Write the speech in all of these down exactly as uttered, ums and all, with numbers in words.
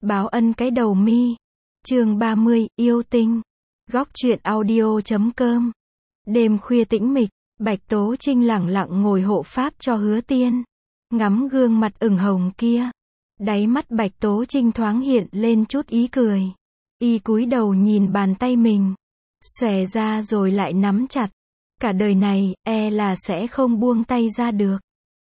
Báo ân cái đầu mi. Chương ba mươi, yêu tinh. Góc truyện audio chấm com. Đêm khuya tĩnh mịch, Bạch Tố Trinh lẳng lặng ngồi hộ pháp cho Hứa Tiên. Ngắm gương mặt ửng hồng kia. Đáy mắt Bạch Tố Trinh thoáng hiện lên chút ý cười. Y cúi đầu nhìn bàn tay mình. Xòe ra rồi lại nắm chặt. Cả đời này, e là sẽ không buông tay ra được.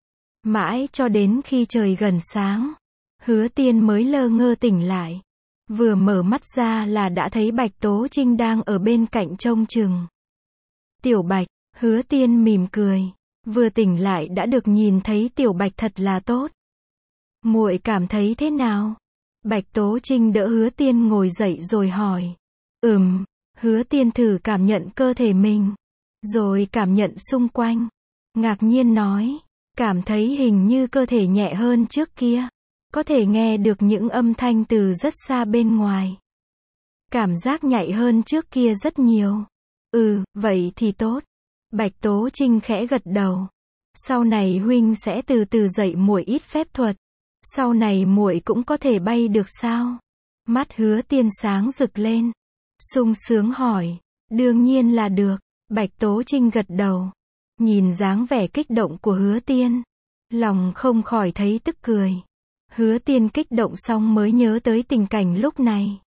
Mãi cho đến khi trời gần sáng, Hứa Tiên mới lơ ngơ tỉnh lại. Vừa mở mắt ra là đã thấy Bạch Tố Trinh đang ở bên cạnh trông chừng. Tiểu Bạch, Hứa Tiên mỉm cười. Vừa tỉnh lại đã được nhìn thấy Tiểu Bạch thật là tốt. Muội cảm thấy thế nào? Bạch Tố Trinh đỡ Hứa Tiên ngồi dậy rồi hỏi. Ừm, Hứa Tiên thử cảm nhận cơ thể mình. Rồi cảm nhận xung quanh. Ngạc nhiên nói. Cảm thấy hình như cơ thể nhẹ hơn trước kia. Có thể nghe được những âm thanh từ rất xa bên ngoài. Cảm giác nhạy hơn trước kia rất nhiều. Ừ, vậy thì tốt. Bạch Tố Trinh khẽ gật đầu. Sau này huynh sẽ từ từ dạy muội ít phép thuật. Sau này muội cũng có thể bay được sao? Mắt Hứa Tiên sáng rực lên. Sung sướng hỏi. Đương nhiên là được. Bạch Tố Trinh gật đầu. Nhìn dáng vẻ kích động của Hứa Tiên. Lòng không khỏi thấy tức cười. Hứa Tiên kích động xong mới nhớ tới tình cảnh lúc này.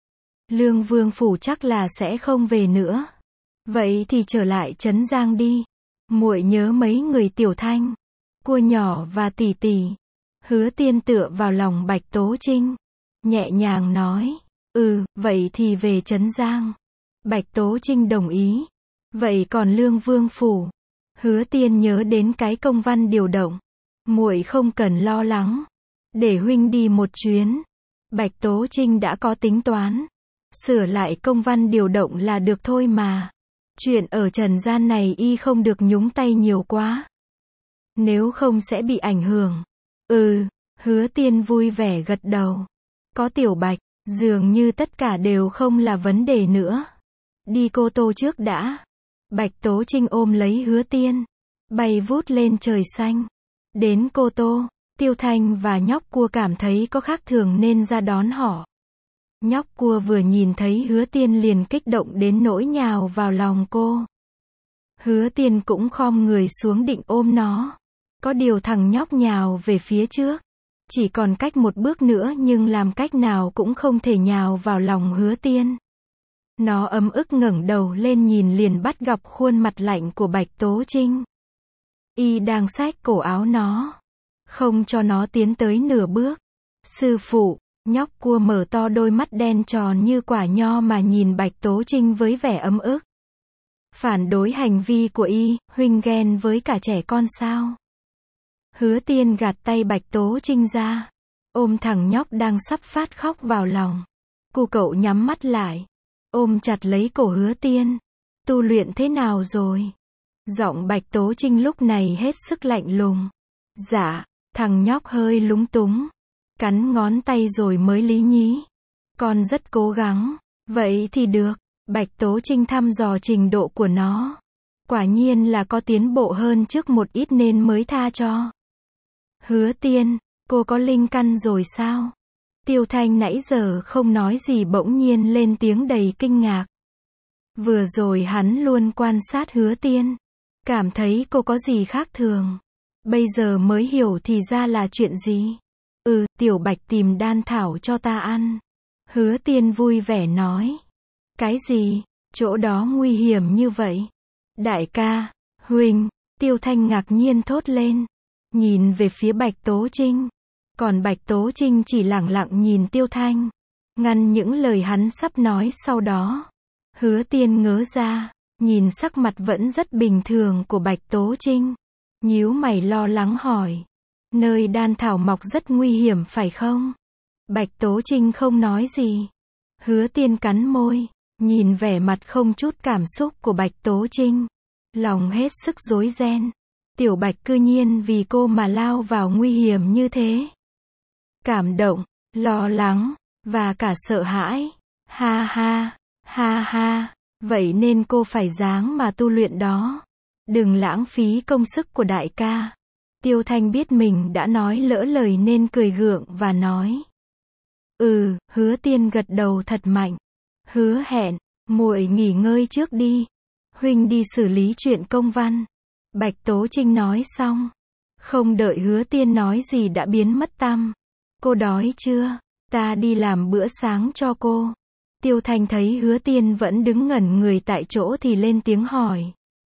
Lương Vương phủ chắc là sẽ không về nữa. Vậy thì trở lại Trấn Giang đi. Muội nhớ mấy người Tiểu Thanh, Cua Nhỏ và Tỷ Tỷ. Hứa Tiên tựa vào lòng Bạch Tố Trinh. Nhẹ nhàng nói. Ừ, vậy thì về Trấn Giang. Bạch Tố Trinh đồng ý. Vậy còn Lương Vương phủ? Hứa Tiên nhớ đến cái công văn điều động. Muội không cần lo lắng. Để huynh đi một chuyến. Bạch Tố Trinh đã có tính toán. Sửa lại công văn điều động là được thôi mà. Chuyện ở trần gian này y không được nhúng tay nhiều quá. Nếu không sẽ bị ảnh hưởng. Ừ, Hứa Tiên vui vẻ gật đầu. Có Tiểu Bạch, dường như tất cả đều không là vấn đề nữa. Đi Cô Tô trước đã. Bạch Tố Trinh ôm lấy Hứa Tiên. Bay vút lên trời xanh. Đến Cô Tô, Tiêu Thanh và nhóc Cua cảm thấy có khác thường nên ra đón họ. Nhóc Cua vừa nhìn thấy Hứa Tiên liền kích động đến nỗi nhào vào lòng cô. Hứa Tiên cũng khom người xuống định ôm nó. Có điều thằng nhóc nhào về phía trước. Chỉ còn cách một bước nữa nhưng làm cách nào cũng không thể nhào vào lòng Hứa Tiên. Nó ấm ức ngẩng đầu lên nhìn liền bắt gặp khuôn mặt lạnh của Bạch Tố Trinh. Y đang xách cổ áo nó. Không cho nó tiến tới nửa bước. Sư phụ, nhóc Cua mở to đôi mắt đen tròn như quả nho mà nhìn Bạch Tố Trinh với vẻ ấm ức. Phản đối hành vi của y, huynh ghen với cả trẻ con sao? Hứa Tiên gạt tay Bạch Tố Trinh ra. Ôm thằng nhóc đang sắp phát khóc vào lòng. Cu cậu nhắm mắt lại. Ôm chặt lấy cổ Hứa Tiên. Tu luyện thế nào rồi? Giọng Bạch Tố Trinh lúc này hết sức lạnh lùng. Dạ, thằng nhóc hơi lúng túng. Cắn ngón tay rồi mới lý nhí. Con rất cố gắng. Vậy thì được. Bạch Tố Trinh thăm dò trình độ của nó. Quả nhiên là có tiến bộ hơn trước một ít nên mới tha cho. Hứa Tiên, cô có linh căn rồi sao? Tiêu Thanh nãy giờ không nói gì bỗng nhiên lên tiếng đầy kinh ngạc. Vừa rồi hắn luôn quan sát Hứa Tiên. Cảm thấy cô có gì khác thường. Bây giờ mới hiểu thì ra là chuyện gì. Ừ, Tiểu Bạch tìm đan thảo cho ta ăn. Hứa Tiên vui vẻ nói. Cái gì? Chỗ đó nguy hiểm như vậy? Đại ca, huynh, Tiêu Thanh ngạc nhiên thốt lên. Nhìn về phía Bạch Tố Trinh. Còn Bạch Tố Trinh chỉ lẳng lặng nhìn Tiêu Thanh. Ngăn những lời hắn sắp nói sau đó. Hứa Tiên ngớ ra. Nhìn sắc mặt vẫn rất bình thường của Bạch Tố Trinh. Nhíu mày lo lắng hỏi. Nơi đan thảo mọc rất nguy hiểm phải không? Bạch Tố Trinh không nói gì. Hứa Tiên cắn môi. Nhìn vẻ mặt không chút cảm xúc của Bạch Tố Trinh. Lòng hết sức rối ren. Tiểu Bạch cư nhiên vì cô mà lao vào nguy hiểm như thế. Cảm động, lo lắng, và cả sợ hãi. Ha ha, ha ha. Vậy nên cô phải ráng mà tu luyện đó. Đừng lãng phí công sức của đại ca. Tiêu Thanh biết mình đã nói lỡ lời nên cười gượng và nói. Ừ, Hứa Tiên gật đầu thật mạnh. Hứa hẹn, muội nghỉ ngơi trước đi. Huynh đi xử lý chuyện công văn. Bạch Tố Trinh nói xong. Không đợi Hứa Tiên nói gì đã biến mất tăm. Cô đói chưa? Ta đi làm bữa sáng cho cô. Tiêu Thanh thấy Hứa Tiên vẫn đứng ngẩn người tại chỗ thì lên tiếng hỏi.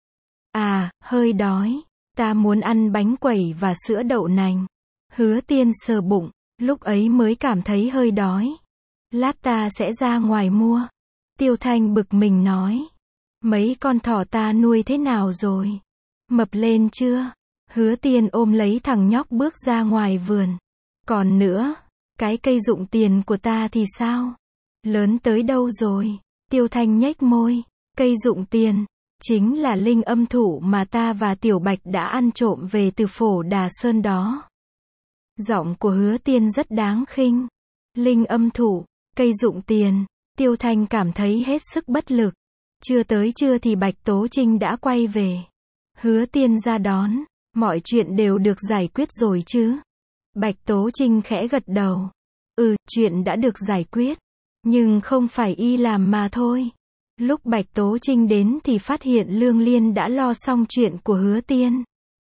À, hơi đói. Ta muốn ăn bánh quẩy và sữa đậu nành. Hứa Tiên sờ bụng, lúc ấy mới cảm thấy hơi đói. Lát ta sẽ ra ngoài mua. Tiêu Thanh bực mình nói. Mấy con thỏ ta nuôi thế nào rồi? Mập lên chưa? Hứa Tiên ôm lấy thằng nhóc bước ra ngoài vườn. Còn nữa, cái cây dụng tiền của ta thì sao? Lớn tới đâu rồi? Tiêu Thanh nhếch môi. Cây dụng tiền, chính là linh âm thụ mà ta và Tiểu Bạch đã ăn trộm về từ Phổ Đà Sơn đó. Giọng của Hứa Tiên rất đáng khinh. Linh âm thụ, cây dụng tiền. Tiêu Thanh cảm thấy hết sức bất lực. Chưa tới trưa thì Bạch Tố Trinh đã quay về. Hứa Tiên ra đón. Mọi chuyện đều được giải quyết rồi chứ? Bạch Tố Trinh khẽ gật đầu. Ừ, chuyện đã được giải quyết. Nhưng không phải y làm mà thôi. Lúc Bạch Tố Trinh đến thì phát hiện Lương Liên đã lo xong chuyện của Hứa Tiên.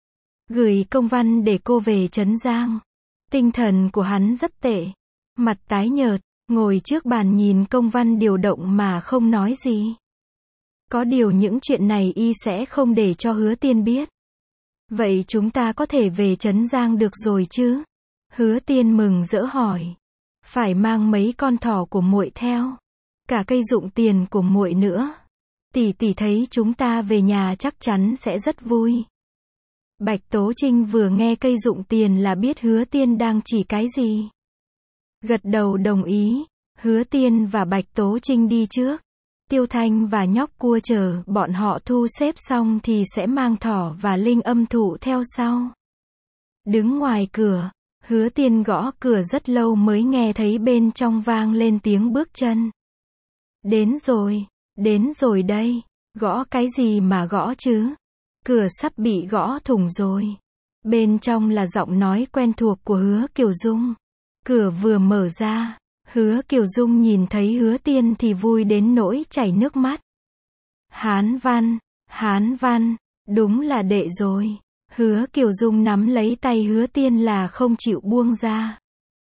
Gửi công văn để cô về Trấn Giang. Tinh thần của hắn rất tệ. Mặt tái nhợt, ngồi trước bàn nhìn công văn điều động mà không nói gì. Có điều những chuyện này y sẽ không để cho Hứa Tiên biết. Vậy chúng ta có thể về Trấn Giang được rồi chứ? Hứa Tiên mừng rỡ hỏi. Phải mang mấy con thỏ của muội theo. Cả cây dụng tiền của muội nữa. Tỷ tỷ thấy chúng ta về nhà chắc chắn sẽ rất vui. Bạch Tố Trinh vừa nghe cây dụng tiền là biết Hứa Tiên đang chỉ cái gì. Gật đầu đồng ý. Hứa Tiên và Bạch Tố Trinh đi trước. Tiêu Thanh và nhóc cua chờ bọn họ thu xếp xong thì sẽ mang thỏ và linh âm thụ theo sau. Đứng ngoài cửa, Hứa Tiên gõ cửa rất lâu mới nghe thấy bên trong vang lên tiếng bước chân. Đến rồi, đến rồi đây. Gõ cái gì mà gõ chứ? Cửa sắp bị gõ thủng rồi. Bên trong là giọng nói quen thuộc của Hứa Kiều Dung. Cửa vừa mở ra, Hứa Kiều Dung nhìn thấy Hứa Tiên thì vui đến nỗi chảy nước mắt. Hán Văn, Hán Văn, đúng là đệ rồi. Hứa Kiều Dung nắm lấy tay Hứa Tiên là không chịu buông ra.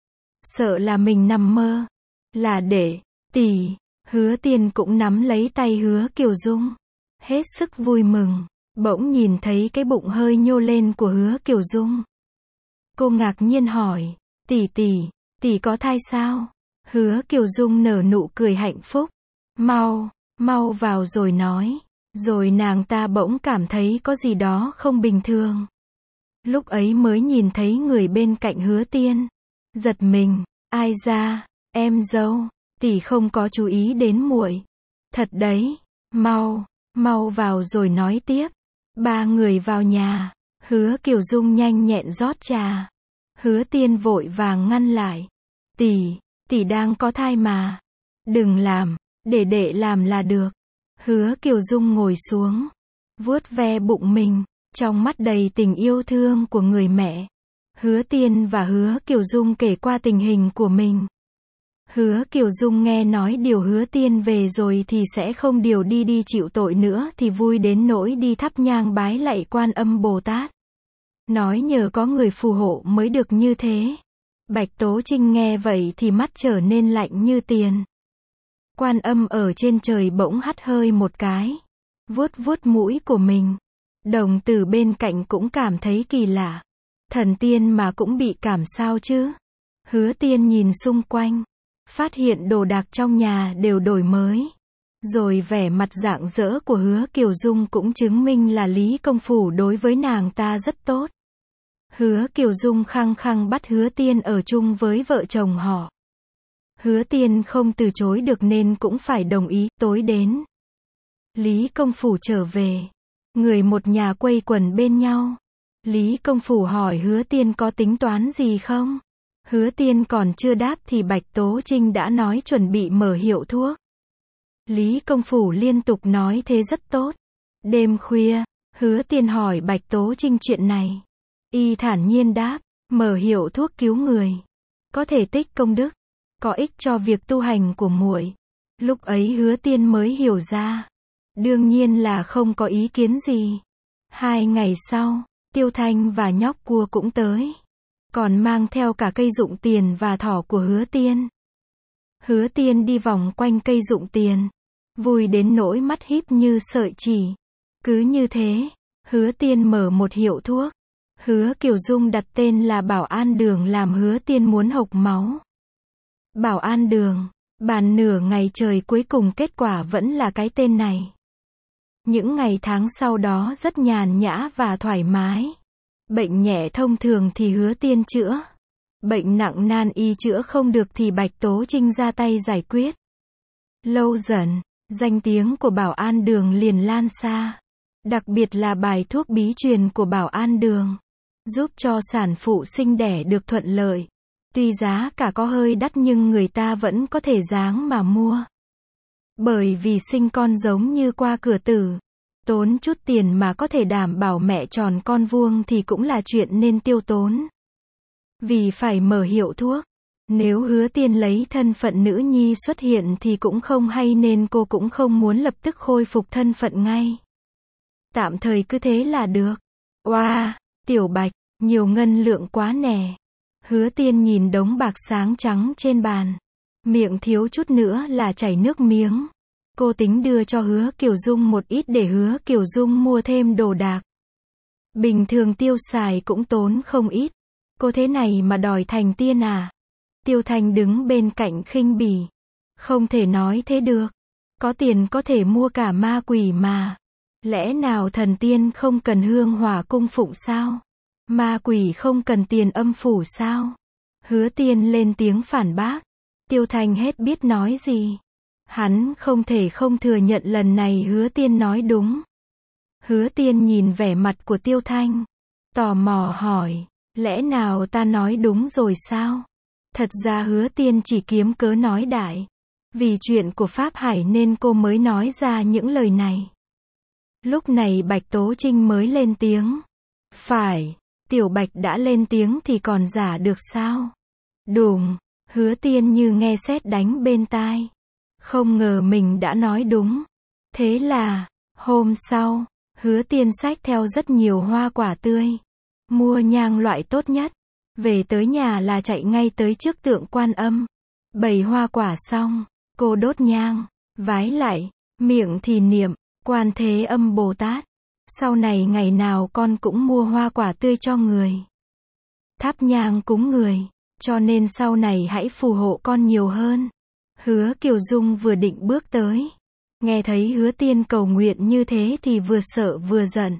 Sợ là mình nằm mơ. Là đệ, tỷ. Hứa Tiên cũng nắm lấy tay Hứa Kiều Dung. Hết sức vui mừng. Bỗng nhìn thấy cái bụng hơi nhô lên của Hứa Kiều Dung. Cô ngạc nhiên hỏi. Tỷ tỷ, tỷ có thai sao? Hứa Kiều Dung nở nụ cười hạnh phúc. Mau, mau vào rồi nói. Rồi nàng ta bỗng cảm thấy có gì đó không bình thường. Lúc ấy mới nhìn thấy người bên cạnh Hứa Tiên. Giật mình, ai ra, em dâu, tỷ không có chú ý đến muội. Thật đấy, mau, mau vào rồi nói tiếp. Ba người vào nhà, Hứa Kiều Dung nhanh nhẹn rót trà. Hứa Tiên vội vàng ngăn lại. Tỷ, tỷ đang có thai mà. Đừng làm, để đệ làm là được. Hứa Kiều Dung ngồi xuống, vuốt ve bụng mình, trong mắt đầy tình yêu thương của người mẹ. Hứa Tiên và Hứa Kiều Dung kể qua tình hình của mình. Hứa Kiều Dung nghe nói điều Hứa Tiên về rồi thì sẽ không điều đi đi chịu tội nữa thì vui đến nỗi đi thắp nhang bái lạy Quan Âm Bồ Tát. Nói nhờ có người phù hộ mới được như thế. Bạch Tố Trinh nghe vậy thì mắt trở nên lạnh như tiền. Quan Âm ở trên trời bỗng hắt hơi một cái, vuốt vuốt mũi của mình. Đồng Tử bên cạnh cũng cảm thấy kỳ lạ. Thần tiên mà cũng bị cảm sao chứ? Hứa Tiên nhìn xung quanh, phát hiện đồ đạc trong nhà đều đổi mới. Rồi vẻ mặt rạng rỡ của Hứa Kiều Dung cũng chứng minh là Lý Công Phủ đối với nàng ta rất tốt. Hứa Kiều Dung khăng khăng bắt Hứa Tiên ở chung với vợ chồng họ. Hứa Tiên không từ chối được nên cũng phải đồng ý. Tối đến, Lý Công Phủ trở về. Người một nhà quây quần bên nhau. Lý Công Phủ hỏi Hứa Tiên có tính toán gì không? Hứa Tiên còn chưa đáp thì Bạch Tố Trinh đã nói chuẩn bị mở hiệu thuốc. Lý Công Phủ liên tục nói thế rất tốt. Đêm khuya, Hứa Tiên hỏi Bạch Tố Trinh chuyện này. Y thản nhiên đáp, mở hiệu thuốc cứu người. Có thể tích công đức. có ích cho việc tu hành của muội. Lúc ấy Hứa Tiên mới hiểu ra. Đương nhiên là không có ý kiến gì. Hai ngày sau, Tiêu Thanh và nhóc cua cũng tới. Còn mang theo cả cây dụng tiền và thỏ của Hứa Tiên. Hứa Tiên đi vòng quanh cây dụng tiền. Vui đến nỗi mắt híp như sợi chỉ. Cứ như thế, Hứa Tiên mở một hiệu thuốc. Hứa Kiều Dung đặt tên là Bảo An Đường làm Hứa Tiên muốn hộc máu. Bảo An Đường, bàn nửa ngày trời cuối cùng kết quả vẫn là cái tên này. Những ngày tháng sau đó rất nhàn nhã và thoải mái. Bệnh nhẹ thông thường thì Hứa Tiên chữa. Bệnh nặng nan y chữa không được thì Bạch Tố Trinh ra tay giải quyết. Lâu dần, danh tiếng của Bảo An Đường liền lan xa. Đặc biệt là bài thuốc bí truyền của Bảo An Đường. Giúp cho sản phụ sinh đẻ được thuận lợi. Tuy giá cả có hơi đắt nhưng người ta vẫn có thể dáng mà mua. Bởi vì sinh con giống như qua cửa tử. Tốn chút tiền mà có thể đảm bảo mẹ tròn con vuông thì cũng là chuyện nên tiêu tốn. Vì phải mở hiệu thuốc. Nếu Hứa Tiên lấy thân phận nữ nhi xuất hiện thì cũng không hay nên cô cũng không muốn lập tức khôi phục thân phận ngay. Tạm thời cứ thế là được. Oa, wow, Tiểu Bạch, nhiều ngân lượng quá nè. Hứa Tiên nhìn đống bạc sáng trắng trên bàn. Miệng thiếu chút nữa là chảy nước miếng. Cô tính đưa cho Hứa Kiều Dung một ít để Hứa Kiều Dung mua thêm đồ đạc. Bình thường tiêu xài cũng tốn không ít. Cô thế này mà đòi thành tiên à? Tiêu Thanh đứng bên cạnh khinh bỉ. Không thể nói thế được. Có tiền có thể mua cả ma quỷ mà. Lẽ nào thần tiên không cần hương hỏa cung phụng sao? Ma quỷ không cần tiền âm phủ sao? Hứa Tiên lên tiếng phản bác. Tiêu Thanh hết biết nói gì. Hắn không thể không thừa nhận lần này Hứa Tiên nói đúng. Hứa Tiên nhìn vẻ mặt của Tiêu Thanh. Tò mò hỏi. Lẽ nào ta nói đúng rồi sao? Thật ra Hứa Tiên chỉ kiếm cớ nói đại. Vì chuyện của Pháp Hải nên cô mới nói ra những lời này. Lúc này Bạch Tố Trinh mới lên tiếng. Phải, Tiểu Bạch đã lên tiếng thì còn giả được sao? Đùng, Hứa Tiên như nghe sét đánh bên tai. Không ngờ mình đã nói đúng. Thế là, hôm sau, Hứa Tiên xách theo rất nhiều hoa quả tươi. Mua nhang loại tốt nhất. Về tới nhà là chạy ngay tới trước tượng Quan Âm. Bày hoa quả xong, cô đốt nhang, vái lại, miệng thì niệm, Quan Thế Âm Bồ Tát. Sau này ngày nào con cũng mua hoa quả tươi cho người. Thắp nhang cúng người, cho nên sau này hãy phù hộ con nhiều hơn. Hứa Kiều Dung vừa định bước tới. Nghe thấy Hứa Tiên cầu nguyện như thế thì vừa sợ vừa giận.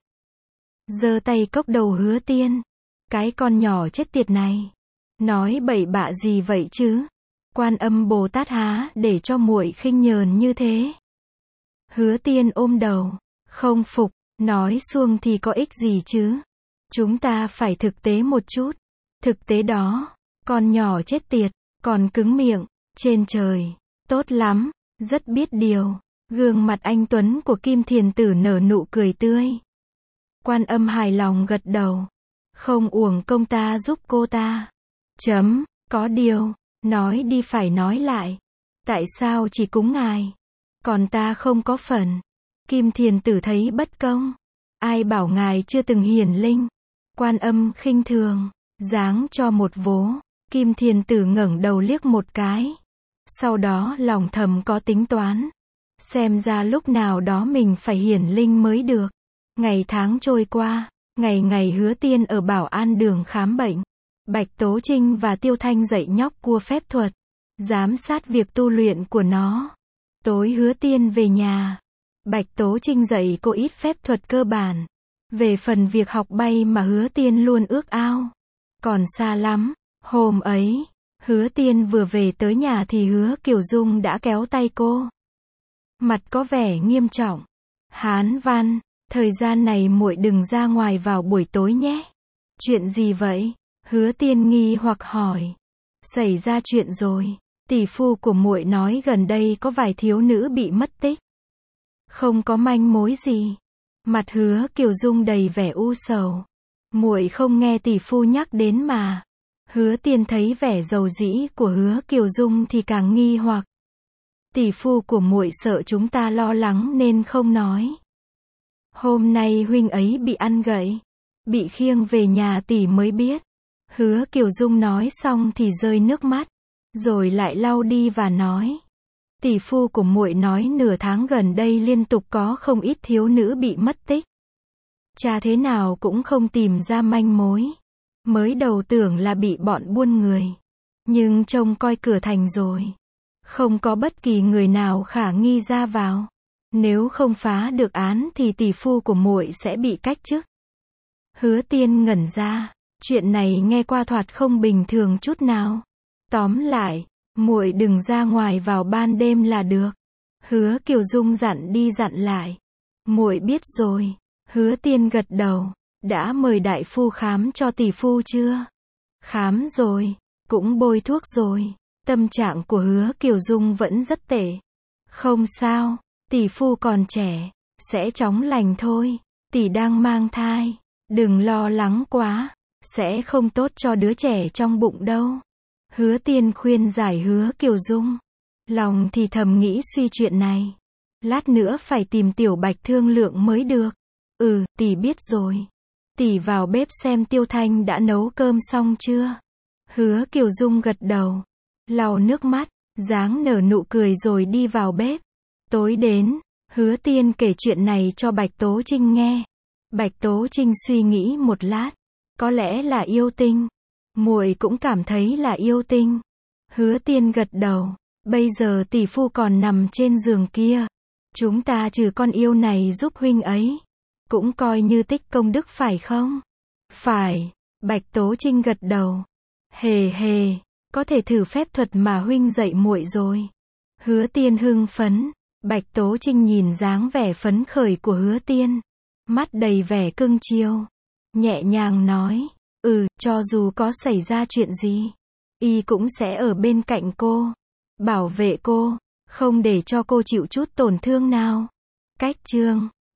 Giơ tay cốc đầu Hứa Tiên. Cái con nhỏ chết tiệt này. Nói bậy bạ gì vậy chứ? Quan Âm Bồ Tát há để cho muội khinh nhờn như thế. Hứa Tiên ôm đầu. Không phục, nói suông thì có ích gì chứ? Chúng ta phải thực tế một chút. Thực tế đó, con nhỏ chết tiệt, còn cứng miệng, trên trời, tốt lắm, rất biết điều. Gương mặt anh Tuấn của Kim Thiền Tử nở nụ cười tươi. Quan Âm hài lòng gật đầu. Không uổng công ta giúp cô ta. Chấm, có điều, nói đi phải nói lại. Tại sao chỉ cúng ngài? Còn ta không có phần. Kim Thiền Tử thấy bất công. Ai bảo ngài chưa từng hiển linh? Quan Âm khinh thường, giáng cho một vố. Kim Thiền Tử ngẩng đầu liếc một cái. Sau đó lòng thầm có tính toán. Xem ra lúc nào đó mình phải hiển linh mới được. Ngày tháng trôi qua, ngày ngày Hứa Tiên ở Bảo An Đường khám bệnh. Bạch Tố Trinh và Tiêu Thanh dạy nhóc cua phép thuật, giám sát việc tu luyện của nó. Tối Hứa Tiên về nhà. Bạch Tố Trinh dạy cô ít phép thuật cơ bản. Về phần việc học bay mà Hứa Tiên luôn ước ao. Còn xa lắm. Hôm ấy, Hứa Tiên vừa về tới nhà thì Hứa Kiều Dung đã kéo tay cô. Mặt có vẻ nghiêm trọng. Hán Văn, thời gian này muội đừng ra ngoài vào buổi tối nhé. Chuyện gì vậy? Hứa Tiên nghi hoặc hỏi. Xảy ra chuyện rồi. Tỷ phu của muội nói gần đây có vài thiếu nữ bị mất tích. Không có manh mối gì. Mặt Hứa Kiều Dung đầy vẻ u sầu. Muội không nghe tỷ phu nhắc đến mà. Hứa Tiên thấy vẻ dầu dĩ của Hứa Kiều Dung thì càng nghi hoặc. Tỷ phu của muội sợ chúng ta lo lắng nên không nói. Hôm nay huynh ấy bị ăn gậy, bị khiêng về nhà tỷ mới biết. Hứa Kiều Dung nói xong thì rơi nước mắt, rồi lại lau đi và nói. Tỷ phu của muội nói nửa tháng gần đây liên tục có không ít thiếu nữ bị mất tích. Cha thế nào cũng không tìm ra manh mối. Mới đầu tưởng là bị bọn buôn người, nhưng trông coi cửa thành rồi, không có bất kỳ người nào khả nghi ra vào. Nếu không phá được án thì tỷ phu của muội sẽ bị cách chức. Hứa Tiên ngẩn ra, chuyện này nghe qua thoạt không bình thường chút nào. Tóm lại, muội đừng ra ngoài vào ban đêm là được. Hứa Kiều Dung dặn đi dặn lại. Muội biết rồi. Hứa Tiên gật đầu. Đã mời đại phu khám cho tỷ phu chưa? Khám rồi, cũng bôi thuốc rồi. Tâm trạng của Hứa Kiều Dung vẫn rất tệ. Không sao, tỷ phu còn trẻ, sẽ chóng lành thôi. Tỷ đang mang thai, đừng lo lắng quá, sẽ không tốt cho đứa trẻ trong bụng đâu. Hứa Tiên khuyên giải Hứa Kiều Dung. Lòng thì thầm nghĩ suy chuyện này. Lát nữa phải tìm Tiểu Bạch thương lượng mới được. Ừ, tỷ biết rồi. Tỷ vào bếp xem Tiêu Thanh đã nấu cơm xong chưa? Hứa Kiều Dung gật đầu, lau nước mắt, dáng nở nụ cười rồi đi vào bếp. Tối đến, Hứa Tiên kể chuyện này cho Bạch Tố Trinh nghe. Bạch Tố Trinh suy nghĩ một lát, có lẽ là yêu tinh. Muội cũng cảm thấy là yêu tinh. Hứa Tiên gật đầu, bây giờ tỷ phu còn nằm trên giường kia. Chúng ta trừ con yêu này giúp huynh ấy, cũng coi như tích công đức phải không? Phải, Bạch Tố Trinh gật đầu. Hề hề, có thể thử phép thuật mà huynh dạy muội rồi. Hứa Tiên hưng phấn. Bạch Tố Trinh nhìn dáng vẻ phấn khởi của Hứa Tiên, mắt đầy vẻ cưng chiều, nhẹ nhàng nói, ừ, cho dù có xảy ra chuyện gì, y cũng sẽ ở bên cạnh cô, bảo vệ cô, không để cho cô chịu chút tổn thương nào. Cách chương